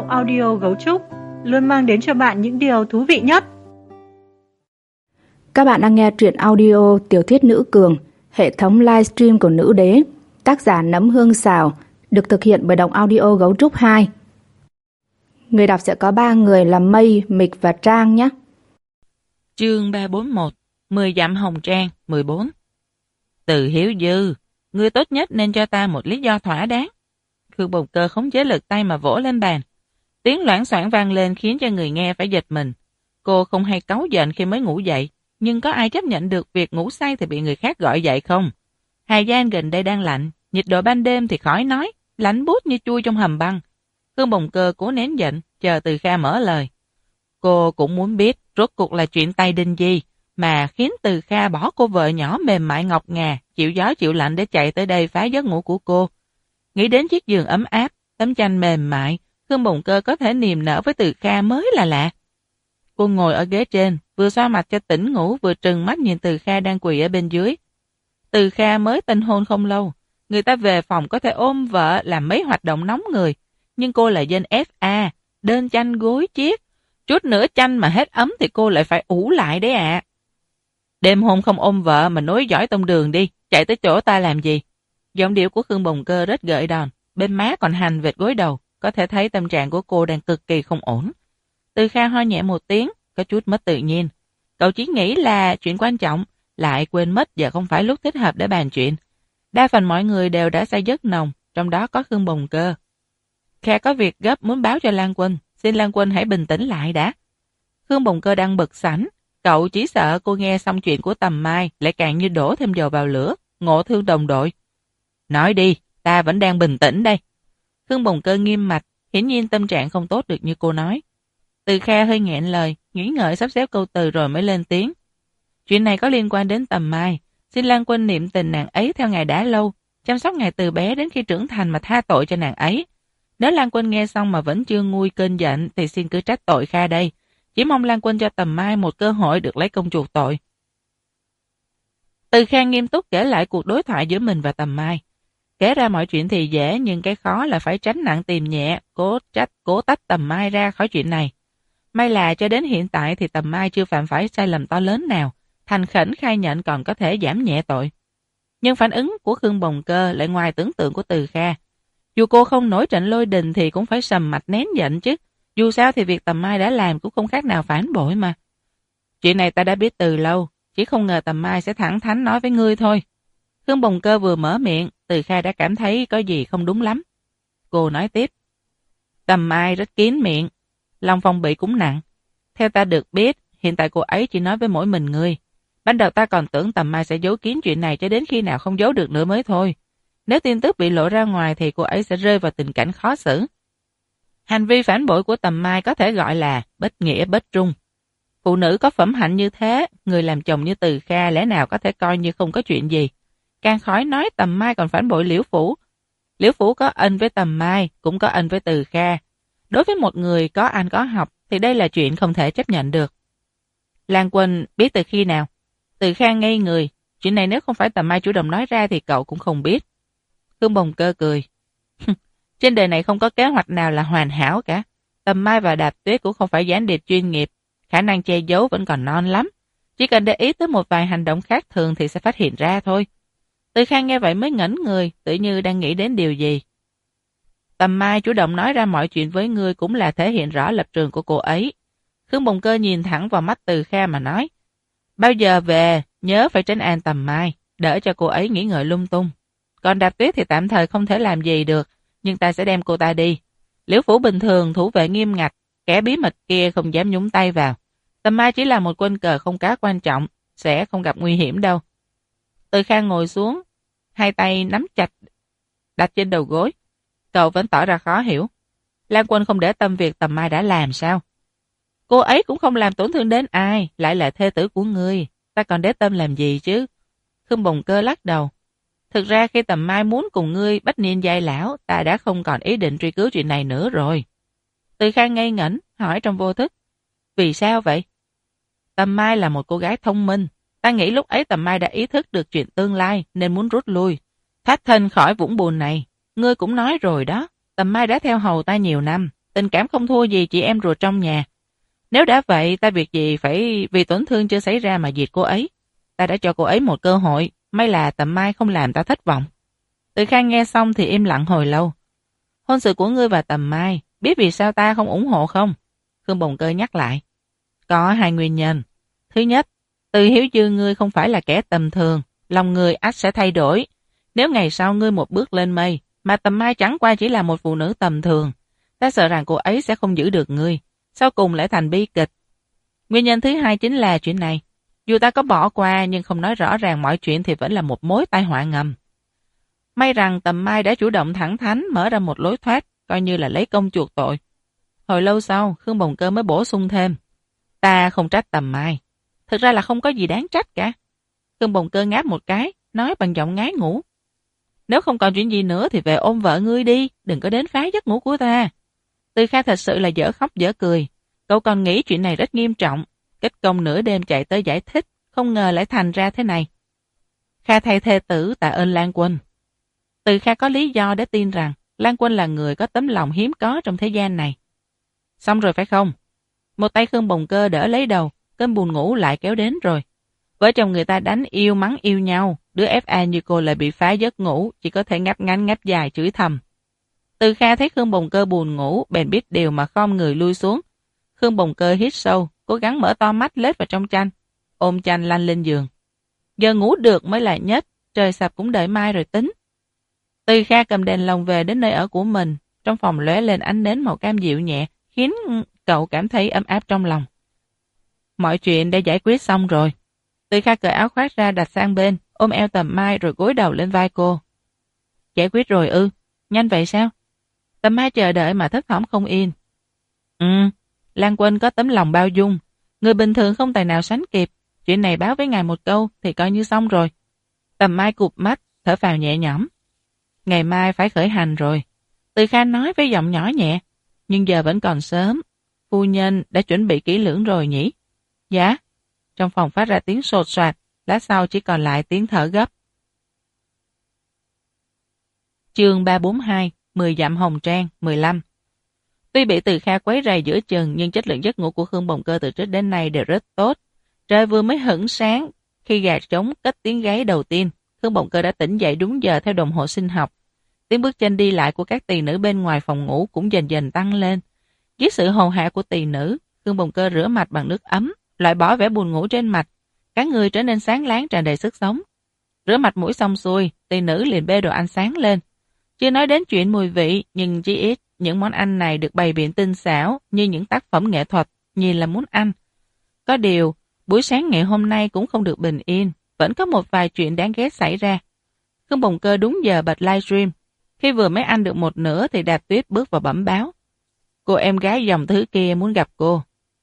audio Gấu Trúc luôn mang đến cho bạn những điều thú vị nhất. Các bạn đang nghe truyện audio Tiểu thuyết Nữ Cường, hệ thống livestream của Nữ Đế, tác giả Nấm Hương Xào, được thực hiện bởi Đọc Audio Gấu Trúc 2. Người đọc sẽ có 3 người là Mây, Mịch và Trang nhé. Chương 341, 10 dặm hồng trang, 14. Từ Hiếu Dư, ngươi tốt nhất nên cho ta một lý do thỏa đáng. Khương Bồng Cơ khống chế lực tay mà vỗ lên bàn. Tiếng loảng xoảng vang lên khiến cho người nghe phải giật mình. Cô không hay cáu giận khi mới ngủ dậy, nhưng có ai chấp nhận được việc ngủ say thì bị người khác gọi dậy không? Hà Giang gần đây đang lạnh, nhiệt độ ban đêm thì khỏi nói, lạnh buốt như chui trong hầm băng. Khương Bồng Cơ cố nén giận, chờ Từ Kha mở lời. Cô cũng muốn biết rốt cuộc là chuyện tay đinh gì mà khiến Từ Kha bỏ cô vợ nhỏ mềm mại ngọc ngà, chịu gió chịu lạnh để chạy tới đây phá giấc ngủ của cô. Nghĩ đến chiếc giường ấm áp, tấm chanh mềm mại, Khương Bồng Cơ có thể niềm nở với Từ Kha mới là lạ. Cô ngồi ở ghế trên, vừa xoa mặt cho tỉnh ngủ, vừa trừng mắt nhìn Từ Kha đang quỳ ở bên dưới. Từ Kha mới tân hôn không lâu, người ta về phòng có thể ôm vợ làm mấy hoạt động nóng người, nhưng cô là dân FA, đơn chanh gối chiếc, chút nữa chanh mà hết ấm thì cô lại phải ủ lại đấy ạ. Đêm hôm không ôm vợ mà nối dõi tông đường đi, chạy tới chỗ ta làm gì? Giọng điệu của Khương Bồng Cơ rất gợi đòn, bên má còn hành vệt gối đầu, có thể thấy tâm trạng của cô đang cực kỳ không ổn. Từ Kha ho nhẹ một tiếng, có chút mất tự nhiên. Cậu chỉ nghĩ là chuyện quan trọng, lại quên mất giờ không phải lúc thích hợp để bàn chuyện. Đa phần mọi người đều đã say giấc nồng, trong đó có Khương Bồng Cơ. Kha có việc gấp muốn báo cho Lan Quân, xin Lan Quân hãy bình tĩnh lại đã. Khương Bồng Cơ đang bực sẵn, cậu chỉ sợ cô nghe xong chuyện của Tầm Mai lại càng như đổ thêm dầu vào lửa, ngộ thương đồng đội. Nói đi, ta vẫn đang bình tĩnh đây. Khương Bồng Cơ nghiêm mặt, hiển nhiên tâm trạng không tốt được như cô nói. Từ Kha hơi nghẹn lời, nghĩ ngợi sắp xếp câu từ rồi mới lên tiếng. Chuyện này có liên quan đến Tầm Mai, xin Lan Quân niệm tình nàng ấy theo ngài đã lâu, chăm sóc ngài từ bé đến khi trưởng thành mà tha tội cho nàng ấy. Nếu Lan Quân nghe xong mà vẫn chưa nguôi cơn giận thì xin cứ trách tội Kha đây. Chỉ mong Lan Quân cho Tầm Mai một cơ hội được lấy công chuộc tội. Từ Kha nghiêm túc kể lại cuộc đối thoại giữa mình và Tầm Mai. Kể ra mọi chuyện thì dễ, nhưng cái khó là phải tránh nặng tìm nhẹ, cố tách Tầm Mai ra khỏi chuyện này. May là cho đến hiện tại thì Tầm Mai chưa phạm phải sai lầm to lớn nào, thành khẩn khai nhận còn có thể giảm nhẹ tội. Nhưng phản ứng của Khương Bồng Cơ lại ngoài tưởng tượng của Từ Kha. Dù cô không nổi trận lôi đình thì cũng phải sầm mặt nén giận chứ. Dù sao thì việc Tầm Mai đã làm cũng không khác nào phản bội mà. Chuyện này ta đã biết từ lâu, chỉ không ngờ Tầm Mai sẽ thẳng thắn nói với ngươi thôi. Khương Bồng Cơ vừa mở miệng, Từ Kha đã cảm thấy có gì không đúng lắm. Cô nói tiếp. Tầm Mai rất kín miệng, lòng phòng bị cũng nặng. Theo ta được biết, hiện tại cô ấy chỉ nói với mỗi mình ngươi. Ban đầu ta còn tưởng Tầm Mai sẽ giấu kín chuyện này cho đến khi nào không giấu được nữa mới thôi. Nếu tin tức bị lộ ra ngoài thì cô ấy sẽ rơi vào tình cảnh khó xử. Hành vi phản bội của Tầm Mai có thể gọi là bất nghĩa bất trung. Phụ nữ có phẩm hạnh như thế, người làm chồng như Từ Kha lẽ nào có thể coi như không có chuyện gì. Càng khỏi nói Tầm Mai còn phản bội Liễu Phủ. Liễu Phủ có ân với Tầm Mai, cũng có ân với Từ Kha. Đối với một người có ăn có học thì đây là chuyện không thể chấp nhận được. Lan Quân biết từ khi nào? Từ Kha ngây người. Chuyện này nếu không phải Tầm Mai chủ động nói ra thì cậu cũng không biết. Khương Bồng Cơ cười. Trên đời này không có kế hoạch nào là hoàn hảo cả. Tầm Mai và Đạp Tuyết cũng không phải gián điệp chuyên nghiệp. Khả năng che giấu vẫn còn non lắm. Chỉ cần để ý tới một vài hành động khác thường thì sẽ phát hiện ra thôi. Từ Kha nghe vậy mới ngẩn người, tự như đang nghĩ đến điều gì. Tầm Mai chủ động nói ra mọi chuyện với ngươi cũng là thể hiện rõ lập trường của cô ấy. Khương Bồng Cơ nhìn thẳng vào mắt Từ Kha mà nói. Bao giờ về, nhớ phải trấn an Tầm Mai, đỡ cho cô ấy nghĩ ngợi lung tung. Còn Đạp Tuyết thì tạm thời không thể làm gì được, nhưng ta sẽ đem cô ta đi. Liễu Phủ bình thường thủ vệ nghiêm ngặt, kẻ bí mật kia không dám nhúng tay vào. Tầm Mai chỉ là một quân cờ không cá quan trọng, sẽ không gặp nguy hiểm đâu. Từ Kha ngồi xuống, hai tay nắm chặt, đặt trên đầu gối. Cậu vẫn tỏ ra khó hiểu. Lan Quân không để tâm việc Tầm Mai đã làm sao? Cô ấy cũng không làm tổn thương đến ai, lại là thê tử của ngươi. Ta còn để tâm làm gì chứ? Khương Bồng Cơ lắc đầu. Thực ra khi Tầm Mai muốn cùng ngươi bách niên giai lão, ta đã không còn ý định truy cứu chuyện này nữa rồi. Từ Kha ngây ngẩn, hỏi trong vô thức. Vì sao vậy? Tầm Mai là một cô gái thông minh. Ta nghĩ lúc ấy Tầm Mai đã ý thức được chuyện tương lai nên muốn rút lui. Thoát thân khỏi vũng bùn này. Ngươi cũng nói rồi đó. Tầm Mai đã theo hầu ta nhiều năm. tình cảm không thua gì chị em ruột trong nhà. Nếu đã vậy, ta việc gì phải vì tổn thương chưa xảy ra mà diệt cô ấy. Ta đã cho cô ấy một cơ hội, may là Tầm Mai không làm ta thất vọng. Từ Khang nghe xong thì im lặng hồi lâu. Hôn sự của ngươi và Tầm Mai, biết vì sao ta không ủng hộ không? Khương Bồng Cơ nhắc lại. Có hai nguyên nhân. Thứ nhất, Từ Hiếu Dư ngươi không phải là kẻ tầm thường, lòng người ắt sẽ thay đổi. Nếu ngày sau ngươi một bước lên mây, mà Tầm Mai chẳng qua chỉ là một phụ nữ tầm thường, ta sợ rằng cô ấy sẽ không giữ được ngươi, sau cùng lại thành bi kịch. Nguyên nhân thứ hai chính là chuyện này. Dù ta có bỏ qua nhưng không nói rõ ràng mọi chuyện thì vẫn là một mối tai họa ngầm. May rằng Tầm Mai đã chủ động thẳng thắn mở ra một lối thoát, coi như là lấy công chuộc tội. Hồi lâu sau, Khương Bồng Cơ mới bổ sung thêm. Ta không trách Tầm Mai. Thực ra là không có gì đáng trách cả. Khương Bồng Cơ ngáp một cái, nói bằng giọng ngái ngủ. Nếu không còn chuyện gì nữa thì về ôm vợ ngươi đi, đừng có đến phá giấc ngủ của ta. Từ Kha thật sự là dở khóc dở cười. Cậu còn nghĩ chuyện này rất nghiêm trọng. Kết công nửa đêm chạy tới giải thích, không ngờ lại thành ra thế này. Kha thay thê tử tạ ơn Lan Quân. Từ Kha có lý do để tin rằng Lan Quân là người có tấm lòng hiếm có trong thế gian này. Xong rồi phải không? Một tay Khương Bồng Cơ đỡ lấy đầu, cơn buồn ngủ lại kéo đến rồi. Vợ chồng người ta đánh yêu mắng yêu nhau, đứa FA như cô lại bị phá giấc ngủ, chỉ có thể ngáp ngắn ngáp dài chửi thầm. Từ Kha thấy Khương Bồng Cơ buồn ngủ, bèn biết điều mà khom người lui xuống. Khương Bồng Cơ hít sâu, cố gắng mở to mắt lết vào trong chăn, ôm chăn lăn lên giường. Giờ ngủ được mới là nhất, trời sập cũng đợi mai rồi tính. Từ Kha cầm đèn lồng về đến nơi ở của mình, trong phòng lóe lên ánh nến màu cam dịu nhẹ, khiến cậu cảm thấy ấm áp trong lòng. Mọi chuyện đã giải quyết xong rồi. Từ Kha cởi áo khoác ra đặt sang bên, ôm eo Tầm Mai rồi gối đầu lên vai cô. Giải quyết rồi ư? Nhanh vậy sao? Tầm Mai chờ đợi mà thất thỏm không yên. Lan Quân có tấm lòng bao dung. Người bình thường không tài nào sánh kịp. Chuyện này báo với ngài một câu thì coi như xong rồi. Tầm Mai cụp mắt, thở phào nhẹ nhõm. Ngày mai phải khởi hành rồi. Từ Kha nói với giọng nhỏ nhẹ. Nhưng giờ vẫn còn sớm. Phu nhân đã chuẩn bị kỹ lưỡng rồi nhỉ? Dạ. Trong phòng phát ra tiếng sột soạt, lát sau chỉ còn lại tiếng thở gấp. Chương 342, 10 dặm hồng trang, 15. Tuy bị Từ Kha quấy rầy giữa chừng nhưng chất lượng giấc ngủ của Khương Bồng Cơ từ trước đến nay đều rất tốt. Trời vừa mới hửng sáng, khi gà trống cất tiếng gáy đầu tiên, Khương Bồng Cơ đã tỉnh dậy đúng giờ theo đồng hồ sinh học. Tiếng bước chân đi lại của các tỳ nữ bên ngoài phòng ngủ cũng dần dần tăng lên. Dưới sự hầu hạ của tỳ nữ, Khương Bồng Cơ rửa mặt bằng nước ấm, loại bỏ vẻ buồn ngủ trên mặt, cả người trở nên sáng láng tràn đầy sức sống. Rửa mặt mũi xong xuôi, tỳ nữ liền bê đồ ăn sáng lên. Chưa nói đến chuyện mùi vị, nhưng chỉ ít những món ăn này được bày biện tinh xảo như những tác phẩm nghệ thuật, nhìn là muốn ăn. Có điều, buổi sáng ngày hôm nay cũng không được bình yên, vẫn có một vài chuyện đáng ghét xảy ra. Khương Bồng Cơ đúng giờ bật livestream. Khi vừa mới ăn được một nửa thì Đạp Tuyết bước vào bẩm báo. Cô em gái dòng thứ kia muốn gặp cô.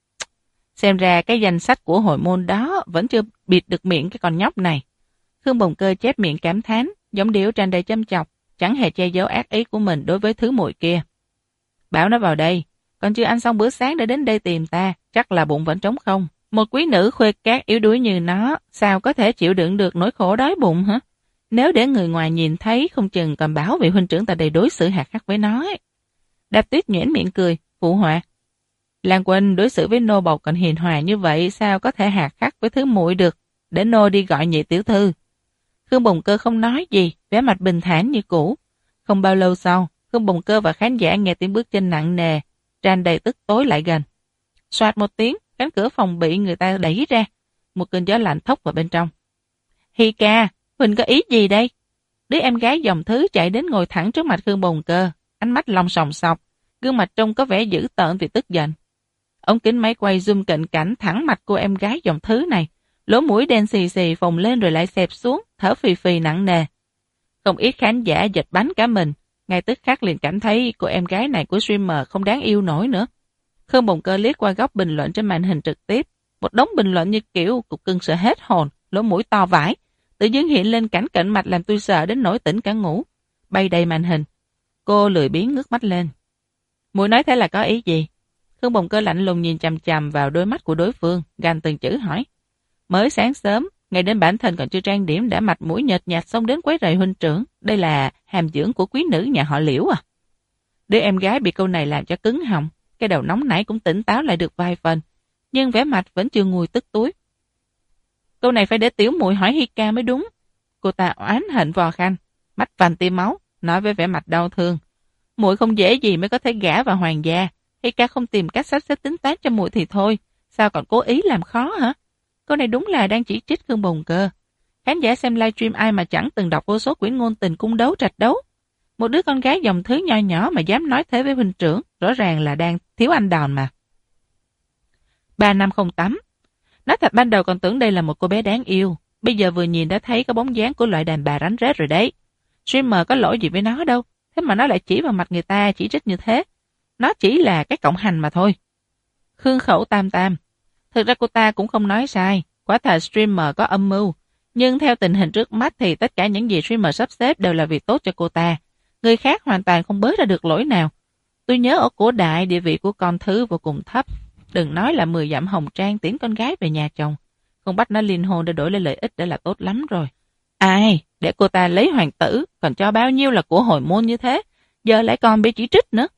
Xem ra cái danh sách của hội môn đó vẫn chưa bịt được miệng cái con nhóc này. Khương Bồng Cơ chép miệng cảm thán, giọng điệu tràn đầy châm chọc, chẳng hề che giấu ác ý của mình đối với thứ muội kia. Bảo nó vào đây, còn chưa ăn xong bữa sáng để đến đây tìm ta, chắc là bụng vẫn trống không. Một quý nữ khuê cát yếu đuối như nó, sao có thể chịu đựng được nỗi khổ đói bụng hả? Nếu để người ngoài nhìn thấy, không chừng còn bảo vị huynh trưởng ta đây đối xử hạt khắc với nó ấy. Đạp Tuyết nhuyễn miệng cười, phụ họa. Lan Quân đối xử với nô bộc còn hiền hòa như vậy, sao có thể hạt khắc với thứ muội được, để nô đi gọi nhị tiểu thư. Khương Bồng Cơ không nói gì, vẻ mặt bình thản như cũ. Không bao lâu sau, Khương Bồng Cơ và khán giả nghe tiếng bước chân nặng nề, tràn đầy tức tối lại gần. Soạt một tiếng, cánh cửa phòng bị người ta đẩy ra, một cơn gió lạnh thốc vào bên trong. Hi ca, Huỳnh có ý gì đây? Đứa em gái dòng thứ chạy đến ngồi thẳng trước mặt Khương Bồng Cơ, ánh mắt long sòng sọc, gương mặt trông có vẻ dữ tợn vì tức giận. Ống kính máy quay zoom cận cảnh thẳng mặt cô em gái dòng thứ này, lỗ mũi đen xì xì phồng lên rồi lại xẹp xuống, thở phì phì nặng nề. Không ít khán giả giật bắn cả mình, ngay tức khắc liền cảm thấy cô em gái này của streamer không đáng yêu nổi nữa. Khương Bồng Cơ liếc qua góc bình luận trên màn hình trực tiếp, một đống bình luận như kiểu cục cưng sợ hết hồn, lỗ mũi to vải, tự dưng hiện lên cảnh cận mạch làm tôi sợ đến nỗi tỉnh cả ngủ, bay đầy màn hình. Cô lười biếng ngước mắt lên. Muội nói thế là có ý gì? Khương Bồng Cơ lạnh lùng nhìn chằm chằm vào đôi mắt của đối phương, gằn từng chữ hỏi. Mới sáng sớm, ngày đến bản thân còn chưa trang điểm đã mặt mũi nhợt nhạt xông đến quấy rầy huynh trưởng, đây là hàm dưỡng của quý nữ nhà họ Liễu à? Đứa em gái bị câu này làm cho cứng họng, cái đầu nóng nảy cũng tỉnh táo lại được vài phần, nhưng vẻ mặt vẫn chưa nguôi tức túi. Câu này phải để tiểu muội hỏi Hika mới đúng. Cô ta oán hận vò khăn, mắt vành tia máu, nói với vẻ mặt đau thương. Muội không dễ gì mới có thể gả vào hoàng gia. Hika không tìm cách sắp xếp tính toán cho muội thì thôi, sao còn cố ý làm khó hả? Câu này đúng là đang chỉ trích Khương Bồng Cơ. Khán giả xem livestream ai mà chẳng từng đọc vô số quyển ngôn tình cung đấu trạch đấu. Một đứa con gái dòng thứ nho nhỏ mà dám nói thế với huynh trưởng, rõ ràng là đang thiếu anh đòn mà. 3 năm không tắm. Nói thật ban đầu còn tưởng đây là một cô bé đáng yêu. Bây giờ vừa nhìn đã thấy có bóng dáng của loại đàn bà rắn rết rồi đấy. Streamer có lỗi gì với nó đâu. Thế mà nó lại chỉ vào mặt người ta chỉ trích như thế. Nó chỉ là cái cộng hành mà thôi. Khương Khẩu Tam Tam. Thực ra cô ta cũng không nói sai. Quả thật streamer có âm mưu. Nhưng theo tình hình trước mắt thì tất cả những gì streamer sắp xếp đều là việc tốt cho cô ta. Người khác hoàn toàn không bới ra được lỗi nào. Tôi nhớ ở cổ đại địa vị của con thứ vô cùng thấp. Đừng nói là 10 dặm hồng trang tiễn con gái về nhà chồng. Không bắt nó liên hôn để đổi lấy lợi ích đã là tốt lắm rồi. Ai, để cô ta lấy hoàng tử, còn cho bao nhiêu là của hồi môn như thế, giờ lại còn bị chỉ trích nữa.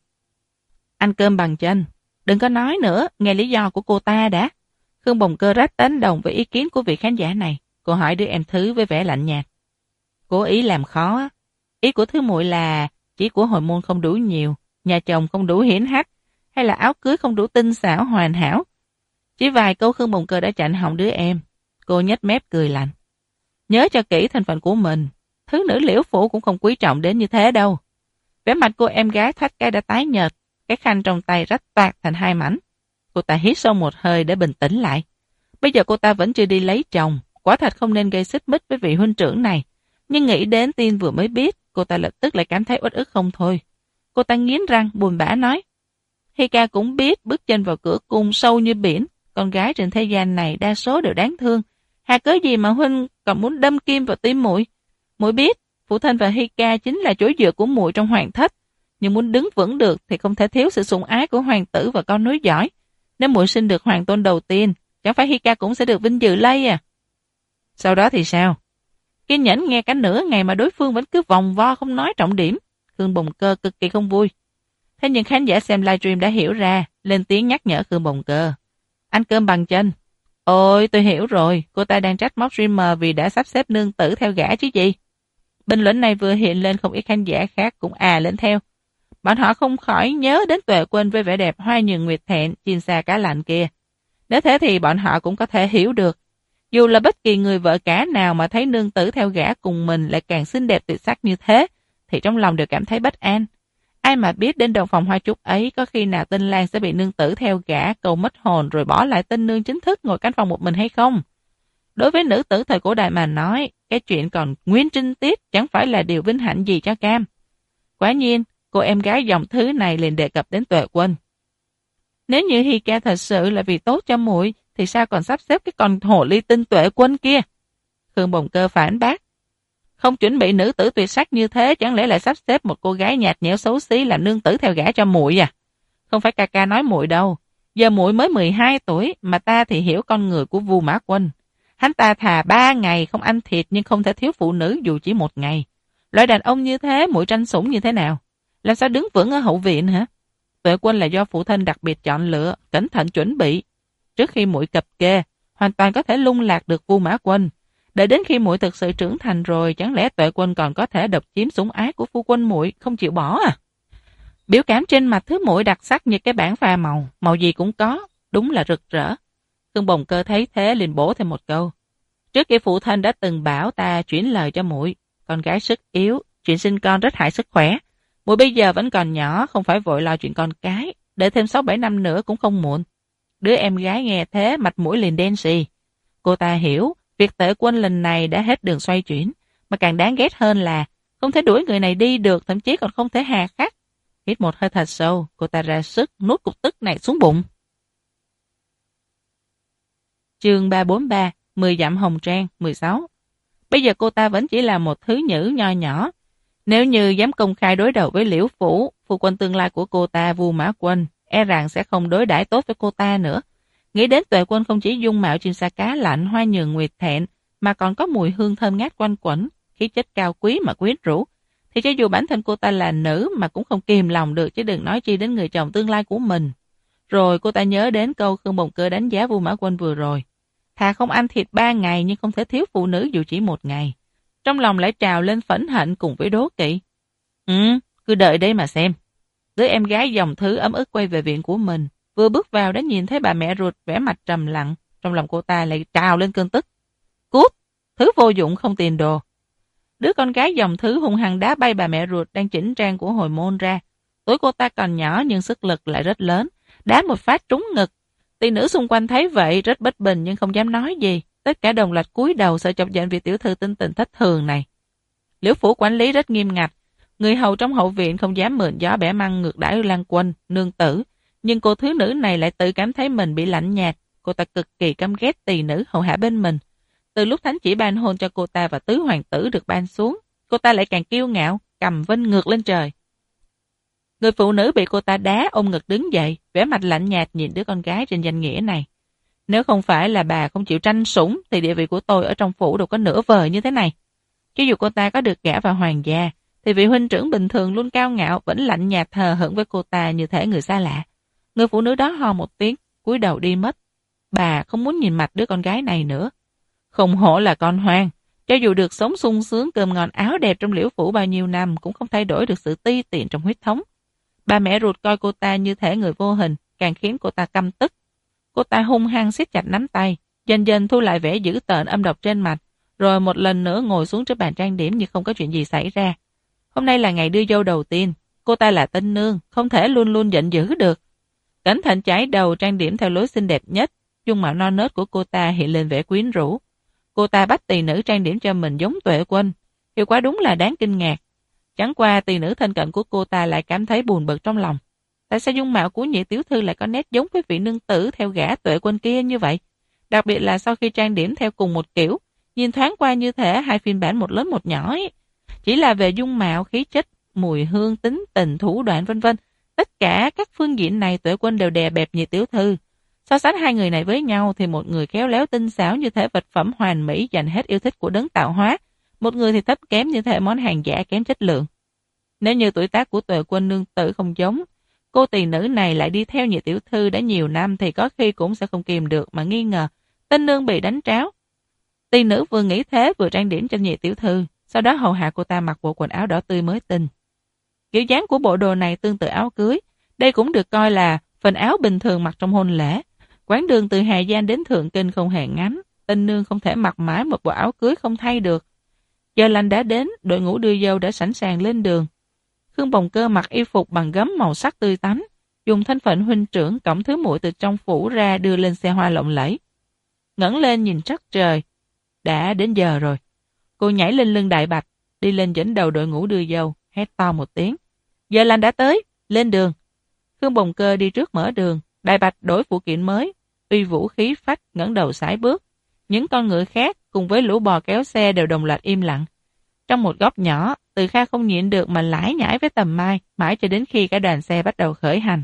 Ăn cơm bằng chân, đừng có nói nữa, nghe lý do của cô ta đã. Khương Bồng Cơ rất tán đồng với ý kiến của vị khán giả này. Cô hỏi đứa em Thứ với vẻ lạnh nhạt. Cố ý làm khó. Ý của Thứ muội là chỉ của hồi môn không đủ nhiều, nhà chồng không đủ hiển hách, hay là áo cưới không đủ tinh xảo hoàn hảo. Chỉ vài câu Khương Bồng Cơ đã chặn họng đứa em. Cô nhếch mép cười lạnh. Nhớ cho kỹ thân phận của mình. Thứ nữ Liễu Phủ cũng không quý trọng đến như thế đâu. Vẻ mặt cô em gái thoát cái đã tái nhợt, cái khăn trong tay rách toạc thành hai mảnh. Cô ta hít sâu một hơi để bình tĩnh lại. Bây giờ cô ta vẫn chưa đi lấy chồng, quả thật không nên gây xích mích với vị huynh trưởng này. Nhưng nghĩ đến tin vừa mới biết, cô ta lập tức lại cảm thấy uất ức không thôi. Cô ta nghiến răng buồn bã nói. Hika cũng biết bước chân vào cửa cung sâu như biển, con gái trên thế gian này đa số đều đáng thương. Hà cớ gì mà huynh còn muốn đâm kim vào tim muội? Muội biết, phụ thân và Hika chính là chỗ dựa của muội trong hoàng thất, nhưng muốn đứng vững được thì không thể thiếu sự sủng ái của hoàng tử và con nối dõi. Nếu muội sinh được hoàng tôn đầu tiên, chẳng phải Hika cũng sẽ được vinh dự lây à? Sau đó thì sao? Kiên nhẫn nghe cả nửa ngày mà đối phương vẫn cứ vòng vo không nói trọng điểm. Khương Bồng Cơ cực kỳ không vui. Thế nhưng khán giả xem livestream đã hiểu ra, lên tiếng nhắc nhở Khương Bồng Cơ. Ăn cơm bằng chân. Ôi, tôi hiểu rồi, cô ta đang trách móc streamer vì đã sắp xếp nương tử theo gã chứ gì. Bình luận này vừa hiện lên, không ít khán giả khác cũng lên theo. Bọn họ không khỏi nhớ đến Tuệ Quân với vẻ đẹp hoa nhường nguyệt thẹn, chim sa cá lạnh kia. Nếu thế thì bọn họ cũng có thể hiểu được. Dù là bất kỳ người vợ cả nào mà thấy nương tử theo gã cùng mình lại càng xinh đẹp tuyệt sắc như thế, thì trong lòng đều cảm thấy bất an. Ai mà biết đến đồng phòng hoa trúc ấy có khi nào Tinh Lan sẽ bị nương tử theo gã cầu mất hồn rồi bỏ lại Tinh Nương chính thức ngồi canh phòng một mình hay không? Đối với nữ tử thời cổ đại mà nói, cái chuyện còn nguyên trinh tiết chẳng phải là điều vinh hạnh gì cho Cam. Quả nhiên, cô em gái dòng Thứ này liền đề cập đến Tuệ Quân. Nếu như Hika thật sự là vì tốt cho muội, thì sao còn sắp xếp cái con hồ ly tinh Tuệ Quân kia? Khương Bồng Cơ phản bác. Không chuẩn bị nữ tử tuyệt sắc như thế, chẳng lẽ lại sắp xếp một cô gái nhạt nhẽo xấu xí làm nương tử theo gã cho muội à? Không phải ca ca nói muội đâu. Giờ muội mới 12 tuổi, mà ta thì hiểu con người của Vu Mã Quân. Hắn ta thà 3 ngày không ăn thịt nhưng không thể thiếu phụ nữ dù chỉ 1 ngày. Loại đàn ông như thế muội tranh sủng như thế nào? Làm sao đứng vững ở hậu viện hả? Tuệ Quân là do phụ thân đặc biệt chọn lựa, cẩn thận chuẩn bị. Trước khi muội cập kê, hoàn toàn có thể lung lạc được Vu Mã Quân. Đợi đến khi muội thực sự trưởng thành rồi, chẳng lẽ Tuệ Quân còn có thể độc chiếm sủng ái của phu quân muội không chịu bỏ à? Biểu cảm trên mặt Thứ muội đặc sắc như cái bảng pha màu, màu gì cũng có, đúng là rực rỡ. Khương Bồng Cơ thấy thế liền bổ thêm một câu. Trước kia phụ thân đã từng bảo ta chuyển lời cho muội, con gái sức yếu, chuyện sinh con rất hại sức khỏe. Muội bây giờ vẫn còn nhỏ, không phải vội lo chuyện con cái, đợi thêm 6-7 năm nữa cũng không muộn. Đứa em gái nghe thế mặt mũi liền đen xì. Cô ta hiểu, việc Tuệ Quân lần này đã hết đường xoay chuyển, mà càng đáng ghét hơn là không thể đuổi người này đi được, thậm chí còn không thể hà khắc. Hít một hơi thật sâu, cô ta ra sức nuốt cục tức này xuống bụng. Chương 343, 10 dặm hồng trang, 16. Bây giờ cô ta vẫn chỉ là một thứ nhữ nho nhỏ. Nếu như dám công khai đối đầu với Liễu Phủ, phu quân tương lai của cô ta Vu Mã Quân, e rằng sẽ không đối đãi tốt với cô ta nữa. Nghĩ đến Tuệ Quân không chỉ dung mạo chim sa cá lạnh, hoa nhường nguyệt thẹn, mà còn có mùi hương thơm ngát quanh quẩn, khí chất cao quý mà quyến rũ, thì cho dù bản thân cô ta là nữ mà cũng không kìm lòng được, chứ đừng nói chi đến người chồng tương lai của mình. Rồi cô ta nhớ đến câu Khương Bồng Cơ đánh giá Vu Mã Quân vừa rồi. Thà không ăn thịt 3 ngày nhưng không thể thiếu phụ nữ dù chỉ 1 ngày. Trong lòng lại trào lên phẫn hận cùng với đố kỵ. Cứ đợi đấy mà xem. Đứa em gái dòng Thứ ấm ức quay về viện của mình. Vừa bước vào đã nhìn thấy bà mẹ ruột vẻ mặt trầm lặng. Trong lòng cô ta lại trào lên cơn tức. Cút! Thứ vô dụng không tiền đồ. Đứa con gái dòng Thứ hung hăng đá bay bà mẹ ruột đang chỉnh trang của hồi môn ra. Tuổi cô ta còn nhỏ nhưng sức lực lại rất lớn. Đá một phát trúng ngực. Tỷ nữ xung quanh thấy vậy rất bất bình nhưng không dám nói gì. Tất cả đồng loạt cúi đầu sợ chọc giận vị tiểu thư tính tình thất thường này. Liễu phủ quản lý rất nghiêm ngặt. Người hầu trong hậu viện không dám mượn gió bẻ măng ngược đãi Lan Quân, nương tử. Nhưng cô thứ nữ này lại tự cảm thấy mình bị lạnh nhạt. Cô ta cực kỳ căm ghét tỳ nữ hầu hạ bên mình. Từ lúc thánh chỉ ban hôn cho cô ta và tứ hoàng tử được ban xuống, cô ta lại càng kiêu ngạo, cầm vinh ngược lên trời. Người phụ nữ bị cô ta đá ôm ngực đứng dậy, vẻ mặt lạnh nhạt nhìn đứa con gái trên danh nghĩa này. Nếu không phải là bà không chịu tranh sủng thì địa vị của tôi ở trong phủ đâu có nửa vời như thế này. Cho dù cô ta có được gả vào hoàng gia, thì vị huynh trưởng bình thường luôn cao ngạo vẫn lạnh nhạt hờ hững với cô ta như thể người xa lạ. Người phụ nữ đó ho một tiếng, cúi đầu đi mất. Bà không muốn nhìn mặt đứa con gái này nữa. Không hổ là con hoang, cho dù được sống sung sướng cơm ngon áo đẹp trong Liễu phủ bao nhiêu năm cũng không thay đổi được sự ti tiện trong huyết thống. Bà mẹ ruột coi cô ta như thể người vô hình, càng khiến cô ta căm tức. Cô ta hung hăng siết chặt nắm tay, dần dần thu lại vẻ dữ tợn âm độc trên mặt, rồi một lần nữa ngồi xuống trước bàn trang điểm như không có chuyện gì xảy ra. Hôm nay là ngày đưa dâu đầu tiên, cô ta là tân nương, không thể luôn luôn giận dữ được. Cẩn thận chải đầu trang điểm theo lối xinh đẹp nhất, dung mạo non nớt của cô ta hiện lên vẻ quyến rũ. Cô ta bắt tỳ nữ trang điểm cho mình giống Tuệ Quân, hiệu quả đúng là đáng kinh ngạc. Chẳng qua tỳ nữ thân cận của cô ta lại cảm thấy buồn bực trong lòng. Tại sao dung mạo của nhị tiểu thư lại có nét giống với vị nương tử theo gã Tuệ Quân kia như vậy? Đặc biệt là sau khi trang điểm theo cùng một kiểu, nhìn thoáng qua như thể hai phiên bản một lớn một nhỏ ấy. Chỉ là về dung mạo, khí chất, mùi hương, tính tình, thủ đoạn vân vân, tất cả các phương diện này Tuệ Quân đều đè bẹp nhị tiểu thư. So sánh hai người này với nhau thì một người khéo léo tinh xảo như thể vật phẩm hoàn mỹ dành hết yêu thích của đấng tạo hóa, một người thì thấp kém như thể món hàng giả kém chất lượng. Nếu như tuổi tác của Tuệ Quân nương tử không giống, cô tỳ nữ này lại đi theo nhị tiểu thư đã nhiều năm thì có khi cũng sẽ không kìm được mà nghi ngờ tên nương bị đánh tráo. Tỳ nữ vừa nghĩ thế vừa trang điểm cho nhị tiểu thư, sau đó hầu hạ cô ta mặc bộ quần áo đỏ tươi mới tinh. Kiểu dáng của bộ đồ này tương tự áo cưới, đây cũng được coi là phần áo bình thường mặc trong hôn lễ. Quãng đường từ Hà Giang đến Thượng Kinh không hề ngắn, tân nương không thể mặc mãi một bộ áo cưới không thay được. Giờ lành đã đến, đội ngũ đưa dâu đã sẵn sàng lên đường. Khương Bồng Cơ mặc y phục bằng gấm màu sắc tươi tắn, dùng thân phận huynh trưởng cõng thứ muội từ trong phủ ra đưa lên xe hoa lộng lẫy. Ngẩng lên nhìn trắc trời, đã đến giờ rồi. Cô nhảy lên lưng Đại Bạch, đi lên dẫn đầu đội ngũ đưa dâu, hét to một tiếng. Giờ lành đã tới, lên đường. Khương Bồng Cơ đi trước mở đường, Đại Bạch đổi phụ kiện mới, uy vũ khí phách ngẩng đầu sải bước. Những con ngựa khác cùng với lũ bò kéo xe đều đồng loạt im lặng. Trong một góc nhỏ, Từ Kha không nhịn được mà lải nhải với Tầm Mai, mãi cho đến khi cả đoàn xe bắt đầu khởi hành.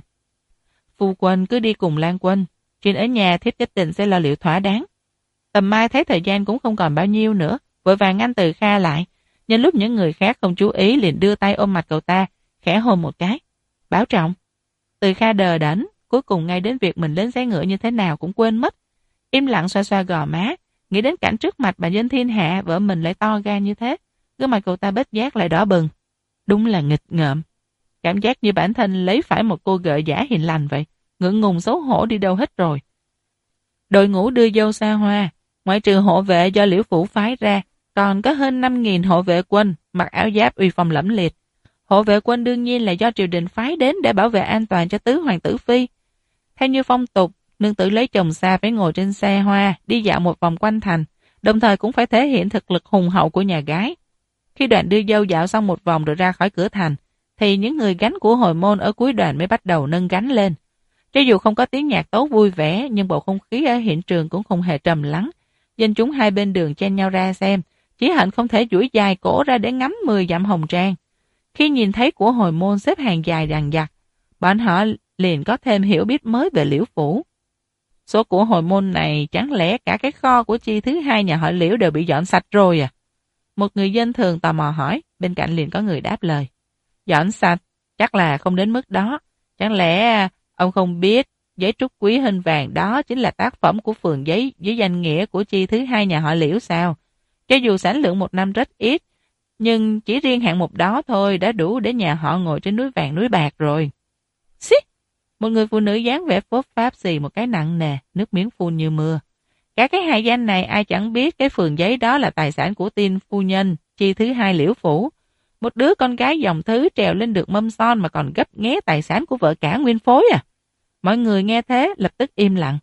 Phu quân cứ đi cùng Lan Quân, chuyện ở nhà thiếp nhất định sẽ lo liệu thỏa đáng. Tầm Mai thấy thời gian cũng không còn bao nhiêu nữa, vội vàng ngăn Từ Kha lại. Nhân lúc những người khác không chú ý liền đưa tay ôm mặt cậu ta, khẽ hôn một cái. Bảo trọng. Từ Kha đờ đẫn, cuối cùng ngay đến việc mình lên xe ngựa như thế nào cũng quên mất. Im lặng xoa xoa gò má, nghĩ đến cảnh trước mặt bà Dân Thiên Hạ vợ mình lại to gan như thế, gương mặt cậu ta bất giác lại đỏ bừng. Đúng là nghịch ngợm. Cảm giác như bản thân lấy phải một cô gợ giả hiền lành vậy, ngượng ngùng xấu hổ đi đâu hết rồi. Đội ngũ đưa dâu xa hoa, ngoại trừ hộ vệ do Liễu phủ phái ra, còn có hơn 5.000 hộ vệ quân, mặc áo giáp uy phong lẫm liệt. Hộ vệ quân đương nhiên là do triều đình phái đến để bảo vệ an toàn cho tứ hoàng tử phi. Theo như phong tục, nương tử lấy chồng xa phải ngồi trên xe hoa, đi dạo một vòng quanh thành, đồng thời cũng phải thể hiện thực lực hùng hậu của nhà gái. Khi đoàn đưa dâu dạo xong một vòng rồi ra khỏi cửa thành, thì những người gánh của hồi môn ở cuối đoàn mới bắt đầu nâng gánh lên. Cho dù không có tiếng nhạc tấu vui vẻ, nhưng bầu không khí ở hiện trường cũng không hề trầm lắng. Dân chúng hai bên đường chen nhau ra xem, chỉ hận không thể duỗi dài cổ ra để ngắm 10 dặm hồng trang. Khi nhìn thấy của hồi môn xếp hàng dài dằng dặc, bọn họ liền có thêm hiểu biết mới về Liễu phủ. Số của hồi môn này chẳng lẽ cả cái kho của chi thứ hai nhà họ Liễu đều bị dọn sạch rồi à? Một người dân thường tò mò hỏi, bên cạnh liền có người đáp lời. Dọn sạch, chắc là không đến mức đó. Chẳng lẽ ông không biết giấy trúc quý hình vàng đó chính là tác phẩm của phường giấy dưới danh nghĩa của chi thứ hai nhà họ Liễu sao? Cho dù sản lượng một năm rất ít, nhưng chỉ riêng hạng mục đó thôi đã đủ để nhà họ ngồi trên núi vàng núi bạc rồi. Xí! Một người phụ nữ dáng vẻ phốp pháp xì một cái nặng nề, nước miếng phun như mưa. Cả cái hài danh này ai chẳng biết cái phường giấy đó là tài sản của tiên phu nhân, chi thứ hai Liễu Phủ. Một đứa con gái dòng thứ trèo lên được mâm son mà còn gấp nghé tài sản của vợ cả nguyên phối à? Mọi người nghe thế lập tức im lặng.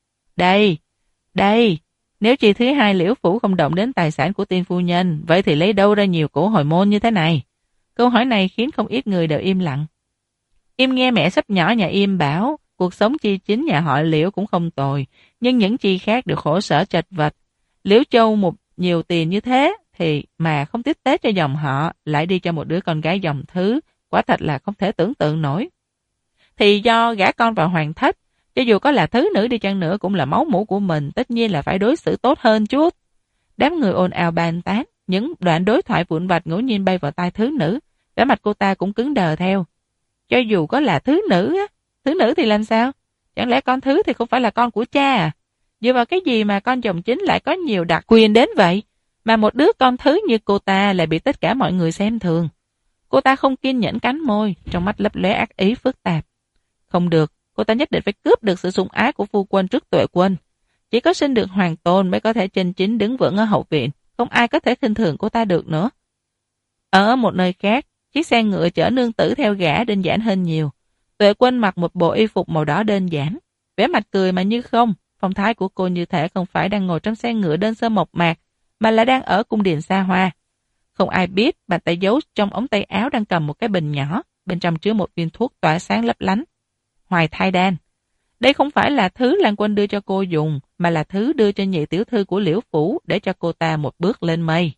Đây, nếu chi thứ hai Liễu Phủ không động đến tài sản của tiên phu nhân, vậy thì lấy đâu ra nhiều cổ hồi môn như thế này? Câu hỏi này khiến không ít người đều im lặng. Im nghe mẹ sắp nhỏ nhà Im bảo, cuộc sống chi chính nhà họ Liễu cũng không tồi, nhưng những chi khác đều khổ sở chật vật. Liễu Châu một nhiều tiền như thế, thì mà không tiếp tế cho dòng họ, lại đi cho một đứa con gái dòng thứ, quả thật là không thể tưởng tượng nổi. Thì do gả con vào hoàng thất, cho dù có là thứ nữ đi chăng nữa cũng là máu mủ của mình, tất nhiên là phải đối xử tốt hơn chút. Đám người ồn ào bàn tán, những đoạn đối thoại vụn vặt ngẫu nhiên bay vào tai thứ nữ, vẻ mặt cô ta cũng cứng đờ theo. Cho dù có là thứ nữ thì làm sao? Chẳng lẽ con thứ thì không phải là con của cha à? Dựa vào cái gì mà con chồng chính lại có nhiều đặc quyền đến vậy? Mà một đứa con thứ như cô ta lại bị tất cả mọi người xem thường. Cô ta không kiên nhẫn cắn môi, trong mắt lấp lóe ác ý phức tạp. Không được, cô ta nhất định phải cướp được sự sủng ái của phu quân trước Tuệ Quân. Chỉ có sinh được hoàng tôn mới có thể chân chính đứng vững ở hậu viện, không ai có thể khinh thường cô ta được nữa. Ở một nơi khác, chiếc xe ngựa chở nương tử theo gã đơn giản hơn nhiều. Tuệ Quân mặc một bộ y phục màu đỏ đơn giản, vẻ mặt cười mà như không. Phong thái của cô như thể không phải đang ngồi trong xe ngựa đơn sơ mộc mạc, mà là đang ở cung điện xa hoa. Không ai biết bàn tay giấu trong ống tay áo đang cầm một cái bình nhỏ, bên trong chứa một viên thuốc tỏa sáng lấp lánh. Hoài thai đan. Đây không phải là thứ Lan Quân đưa cho cô dùng, mà là thứ đưa cho nhị tiểu thư của Liễu Phủ để cho cô ta một bước lên mây.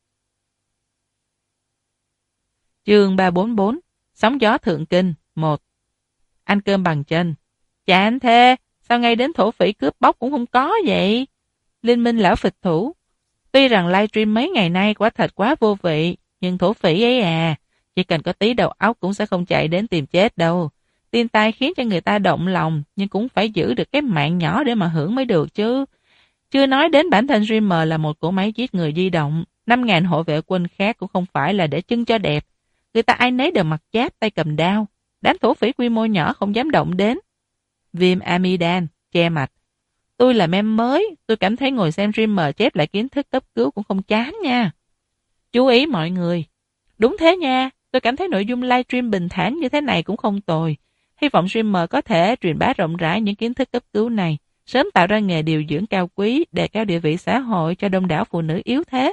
Chương 344 Sóng gió thượng kinh 1. Ăn cơm bằng chân. Chà anh thê, sao ngay đến thổ phỉ cướp bóc cũng không có vậy? Liên minh lão phịch thủ. Tuy rằng livestream mấy ngày nay quả thật quá vô vị, nhưng thổ phỉ ấy à, chỉ cần có tí đầu óc cũng sẽ không chạy đến tìm chết đâu. Tin tai khiến cho người ta động lòng, nhưng cũng phải giữ được cái mạng nhỏ để mà hưởng mới được chứ. Chưa nói đến bản thân streamer là một cỗ máy giết người di động, 5.000 hộ vệ quân khác cũng không phải là để trưng cho đẹp. Người ta ai nấy đều mặc giáp tay cầm đao, đám thổ phỉ quy mô nhỏ không dám động đến. Viêm amidan, che mặt. Tôi là mem mới, tôi cảm thấy ngồi xem streamer chép lại kiến thức cấp cứu cũng không chán nha. Chú ý mọi người. Đúng thế nha, tôi cảm thấy nội dung livestream bình thản như thế này cũng không tồi. Hy vọng streamer có thể truyền bá rộng rãi những kiến thức cấp cứu này, sớm tạo ra nghề điều dưỡng cao quý, đề cao địa vị xã hội cho đông đảo phụ nữ yếu thế.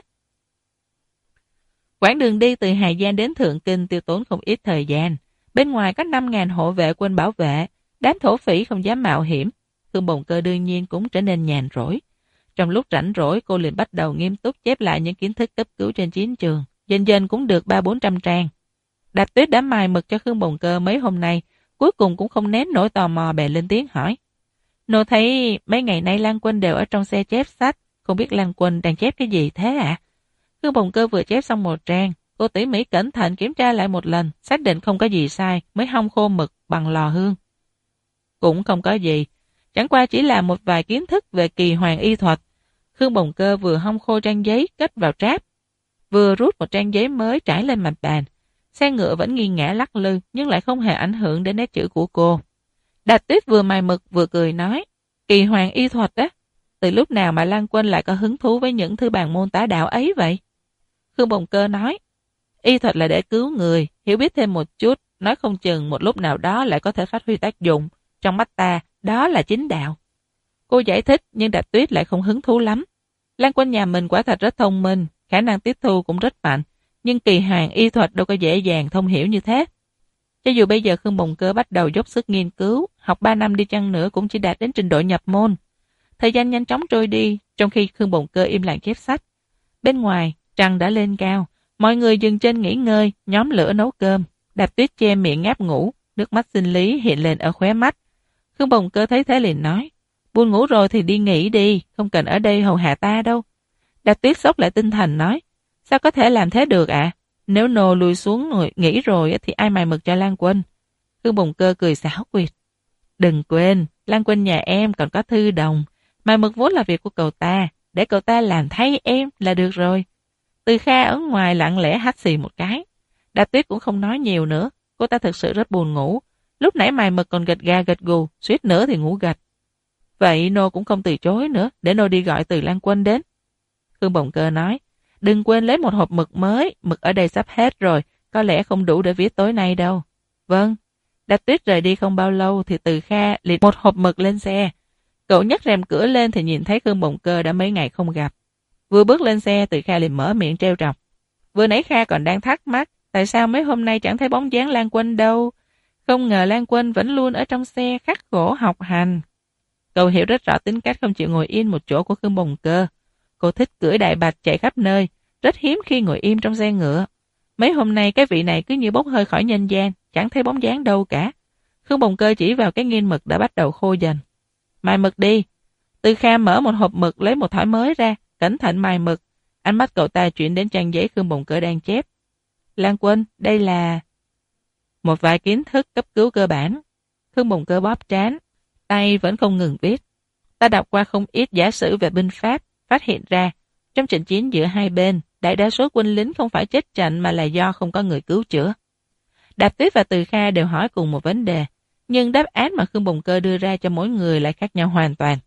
Quãng đường đi từ Hà Giang đến Thượng Kinh tiêu tốn không ít thời gian. Bên ngoài có 5.000 hộ vệ quân bảo vệ, đám thổ phỉ không dám mạo hiểm. Khương Bồng Cơ đương nhiên cũng trở nên nhàn rỗi. Trong lúc rảnh rỗi, cô liền bắt đầu nghiêm túc chép lại những kiến thức cấp cứu trên chiến trường. Dần dần cũng được 300-400 trang. Đạp Tuyết đã mài mực cho Khương Bồng Cơ mấy hôm nay, cuối cùng cũng không nén nỗi tò mò bèn lên tiếng hỏi. Nô thấy mấy ngày nay Lan Quân đều ở trong xe chép sách, không biết Lan Quân đang chép cái gì thế ạ? Khương Bồng Cơ vừa chép xong một trang, cô tỉ mỉ cẩn thận kiểm tra lại một lần, xác định không có gì sai, mới hong khô mực bằng lò hương. Cũng không có gì, chẳng qua chỉ là một vài kiến thức về kỳ hoàng y thuật. Khương Bồng Cơ vừa hong khô trang giấy cất vào tráp, vừa rút một trang giấy mới trải lên mặt bàn. Xe ngựa vẫn nghiêng ngã lắc lư, nhưng lại không hề ảnh hưởng đến nét chữ của cô. Đạp Tuyết vừa mài mực vừa cười nói, kỳ hoàng y thuật á, từ lúc nào mà Lan Quân lại có hứng thú với những thứ bàn môn tá đạo ấy vậy? Khương Bồng Cơ nói, y thuật là để cứu người, hiểu biết thêm một chút, nói không chừng một lúc nào đó lại có thể phát huy tác dụng. Trong mắt ta, đó là chính đạo. Cô giải thích, nhưng Đạp Tuyết lại không hứng thú lắm. Lan Quân nhà mình quả thật rất thông minh, khả năng tiếp thu cũng rất mạnh, nhưng kỳ hoàng y thuật đâu có dễ dàng thông hiểu như thế. Cho dù bây giờ Khương Bồng Cơ bắt đầu dốc sức nghiên cứu, học 3 năm đi chăng nữa cũng chỉ đạt đến trình độ nhập môn. Thời gian nhanh chóng trôi đi, trong khi Khương Bồng Cơ im lặng chép sách. Bên ngoài, trăng đã lên cao, mọi người dừng chân nghỉ ngơi, nhóm lửa nấu cơm. Đạp Tuyết che miệng ngáp ngủ, nước mắt sinh lý hiện lên ở khóe mắt. Khương Bồng Cơ thấy thế liền nói, buồn ngủ rồi thì đi nghỉ đi, không cần ở đây hầu hạ ta đâu. Đạp Tuyết sốc lại tinh thần nói, sao có thể làm thế được ạ? Nếu Nô lùi xuống rồi, nghỉ rồi thì ai mài mực cho Lan Quân? Khương Bồng Cơ cười xảo quyệt. Đừng quên, Lan Quân nhà em còn có Thư Đồng. Mài mực vốn là việc của cậu ta, để cậu ta làm thay em là được rồi. Từ Kha ở ngoài lặng lẽ hắt xì một cái. Đạp Tuyết cũng không nói nhiều nữa, cô ta thực sự rất buồn ngủ. Lúc nãy mài mực còn gật gà gật gù, suýt nữa thì ngủ gật. Vậy Nô cũng không từ chối nữa, để Nô đi gọi Từ Lan Quân đến. Khương Bồng Cơ nói, đừng quên lấy một hộp mực mới, mực ở đây sắp hết rồi, có lẽ không đủ để viết tối nay đâu. Vâng. Đạp Tuyết rời đi không bao lâu thì Từ Kha liệt một hộp mực lên xe. Cậu nhấc rèm cửa lên thì nhìn thấy Khương Bồng Cơ đã mấy ngày không gặp. Vừa bước lên xe, Từ Kha liền mở miệng trêu chọc. Vừa nãy Kha còn đang thắc mắc, tại sao mấy hôm nay chẳng thấy bóng dáng Lan Quân đâu. Không ngờ Lan Quân vẫn luôn ở trong xe khắc khổ học hành. Cậu hiểu rất rõ tính cách không chịu ngồi yên một chỗ của Khương Bồng Cơ. Cô thích cưỡi đại bạch chạy khắp nơi, rất hiếm khi ngồi im trong xe ngựa. Mấy hôm nay cái vị này cứ như bốc hơi khỏi nhân gian, chẳng thấy bóng dáng đâu cả. Khương Bồng Cơ chỉ vào cái nghiên mực đã bắt đầu khô dần. Mài mực đi. Từ Kha mở một hộp mực lấy một thỏi mới ra, cẩn thận mài mực. Ánh mắt cậu ta chuyển đến trang giấy Khương Bồng Cơ đang chép. Lan Quân, đây là một vài kiến thức cấp cứu cơ bản. Khương Bồng Cơ bóp trán, tay vẫn không ngừng viết. Ta đọc qua không ít giả sử về binh pháp, phát hiện ra trong trận chiến giữa hai bên, đại đa số quân lính không phải chết trận mà là do không có người cứu chữa. Đạp Tuyết và Từ Kha đều hỏi cùng một vấn đề, nhưng đáp án mà Khương Bồng Cơ đưa ra cho mỗi người lại khác nhau hoàn toàn.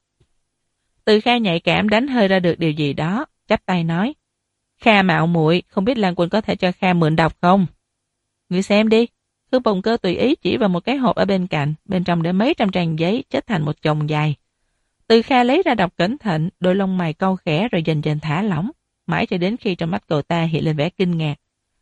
Từ Kha nhạy cảm đánh hơi ra được điều gì đó, chắp tay nói. Kha mạo muội, không biết Lan Quân có thể cho Kha mượn đọc không? Ngươi xem đi. Khương Bồng Cơ tùy ý chỉ vào một cái hộp ở bên cạnh, bên trong để mấy trăm trang giấy chất thành một chồng dài. Từ Kha lấy ra đọc cẩn thận, đôi lông mày cau khẽ rồi dần dần thả lỏng, mãi cho đến khi trong mắt cậu ta hiện lên vẻ kinh ngạc.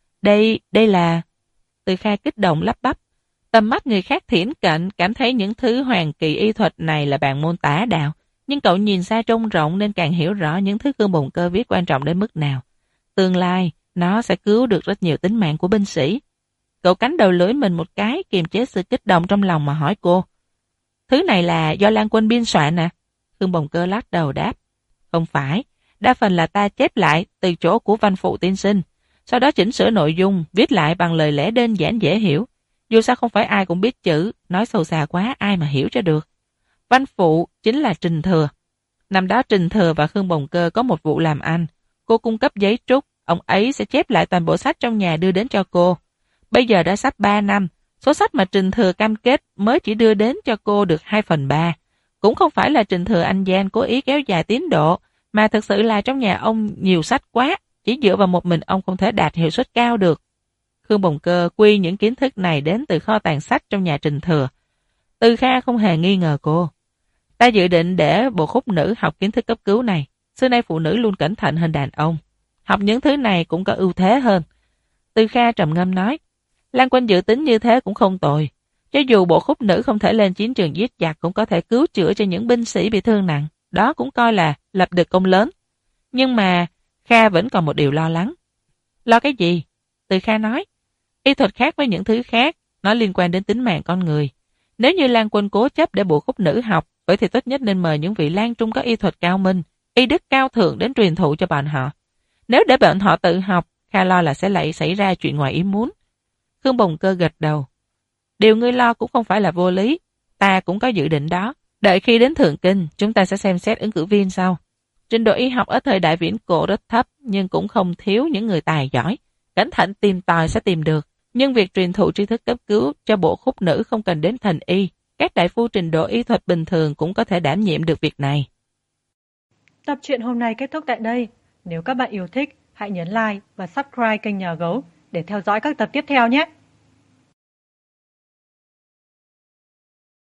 Đây là... Từ Kha kích động lắp bắp. Tầm mắt người khác thiển cận, cảm thấy những thứ hoàng kỳ y thuật này là bàn môn tả đạo, nhưng cậu nhìn xa trông rộng nên càng hiểu rõ những thứ Khương Bồng Cơ viết quan trọng đến mức nào. Tương lai, nó sẽ cứu được rất nhiều tính mạng của binh sĩ. Cậu cắn đầu lưỡi mình một cái, kiềm chế sự kích động trong lòng mà hỏi cô. Thứ này là do Lan Quân biên soạn à? Khương Bồng Cơ lắc đầu đáp. Không phải, đa phần là ta chép lại từ chỗ của văn phụ tiên sinh, sau đó chỉnh sửa nội dung, viết lại bằng lời lẽ đơn giản dễ hiểu. Dù sao không phải ai cũng biết chữ, nói sâu xa quá ai mà hiểu cho được. Văn phụ chính là Trình Thừa. Năm đó Trình Thừa và Khương Bồng Cơ có một vụ làm ăn. Cô cung cấp giấy trúc, ông ấy sẽ chép lại toàn bộ sách trong nhà đưa đến cho cô. Bây giờ đã sắp 3 năm, số sách mà Trình Thừa cam kết mới chỉ đưa đến cho cô được 2/3. Cũng không phải là Trình Thừa anh gian cố ý kéo dài tiến độ, mà thực sự là trong nhà ông nhiều sách quá, chỉ dựa vào một mình ông không thể đạt hiệu suất cao được. Khương Bồng Cơ quy những kiến thức này đến từ kho tàng sách trong nhà Trình Thừa. Từ Kha không hề nghi ngờ cô. Ta dự định để bộ khúc nữ học kiến thức cấp cứu này. Xưa nay phụ nữ luôn cẩn thận hơn đàn ông. Học những thứ này cũng có ưu thế hơn. Từ Kha trầm ngâm nói. Lan Quân dự tính như thế cũng không tồi. Cho dù bộ khúc nữ không thể lên chiến trường giết giặc cũng có thể cứu chữa cho những binh sĩ bị thương nặng. Đó cũng coi là lập được công lớn. Nhưng mà Kha vẫn còn một điều lo lắng. Lo cái gì? Từ Kha nói. Y thuật khác với những thứ khác, nó liên quan đến tính mạng con người. Nếu như Lan Quân cố chấp để bộ khúc nữ học, vậy thì tốt nhất nên mời những vị Lan Trung có y thuật cao minh, y đức cao thượng đến truyền thụ cho bọn họ. Nếu để bọn họ tự học, Kha lo là sẽ lại xảy ra chuyện ngoài ý muốn. Khương Bồng Cơ gật đầu. Điều ngươi lo cũng không phải là vô lý, ta cũng có dự định đó. Đợi khi đến Thượng Kinh, chúng ta sẽ xem xét ứng cử viên sau. Trình độ y học ở thời đại viễn cổ rất thấp, nhưng cũng không thiếu những người tài giỏi. Cẩn thận tìm tòi sẽ tìm được. Nhưng việc truyền thụ tri thức cấp cứu cho bộ khúc nữ không cần đến thần y. Các đại phu trình độ y thuật bình thường cũng có thể đảm nhiệm được việc này. Tập truyện hôm nay kết thúc tại đây. Nếu các bạn yêu thích, hãy nhấn like và subscribe kênh Nhà Gấu để theo dõi các tập tiếp theo nhé.